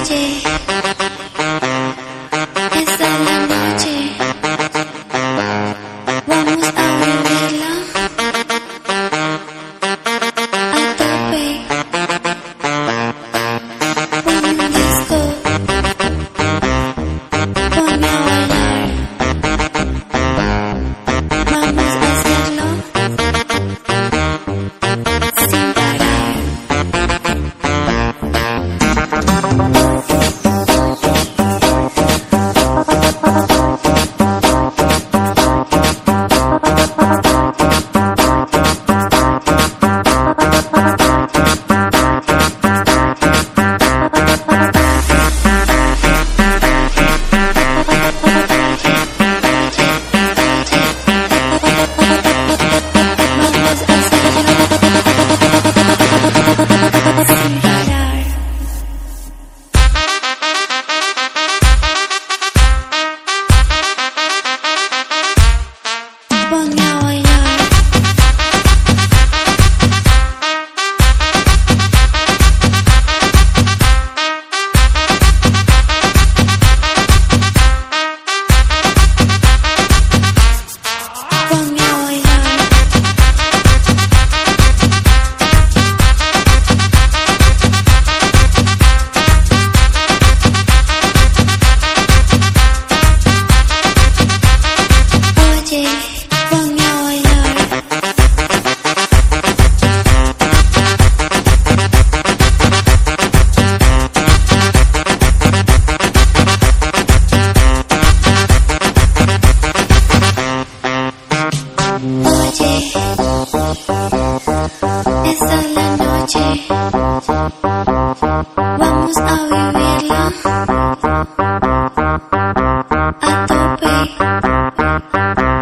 Oye, esta es la noche, vamos a vivirla a tope. Pon un disco, ponme a bailar, vamos a hacerlo sin parar. Ponme a bailar, ponme a bailar, oye, ponme a bailar, oye, esta es la noche, vamos a vivirla a tope.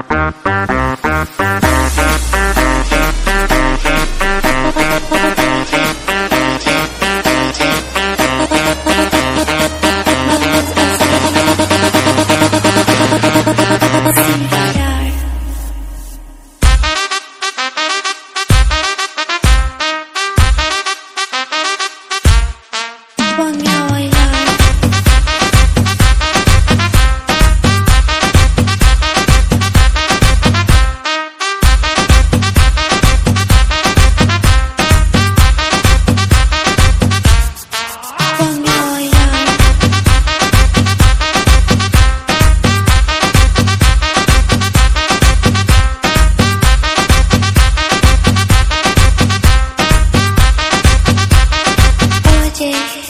Sin parar. Ponme a bailar, ponme a bailar, oye.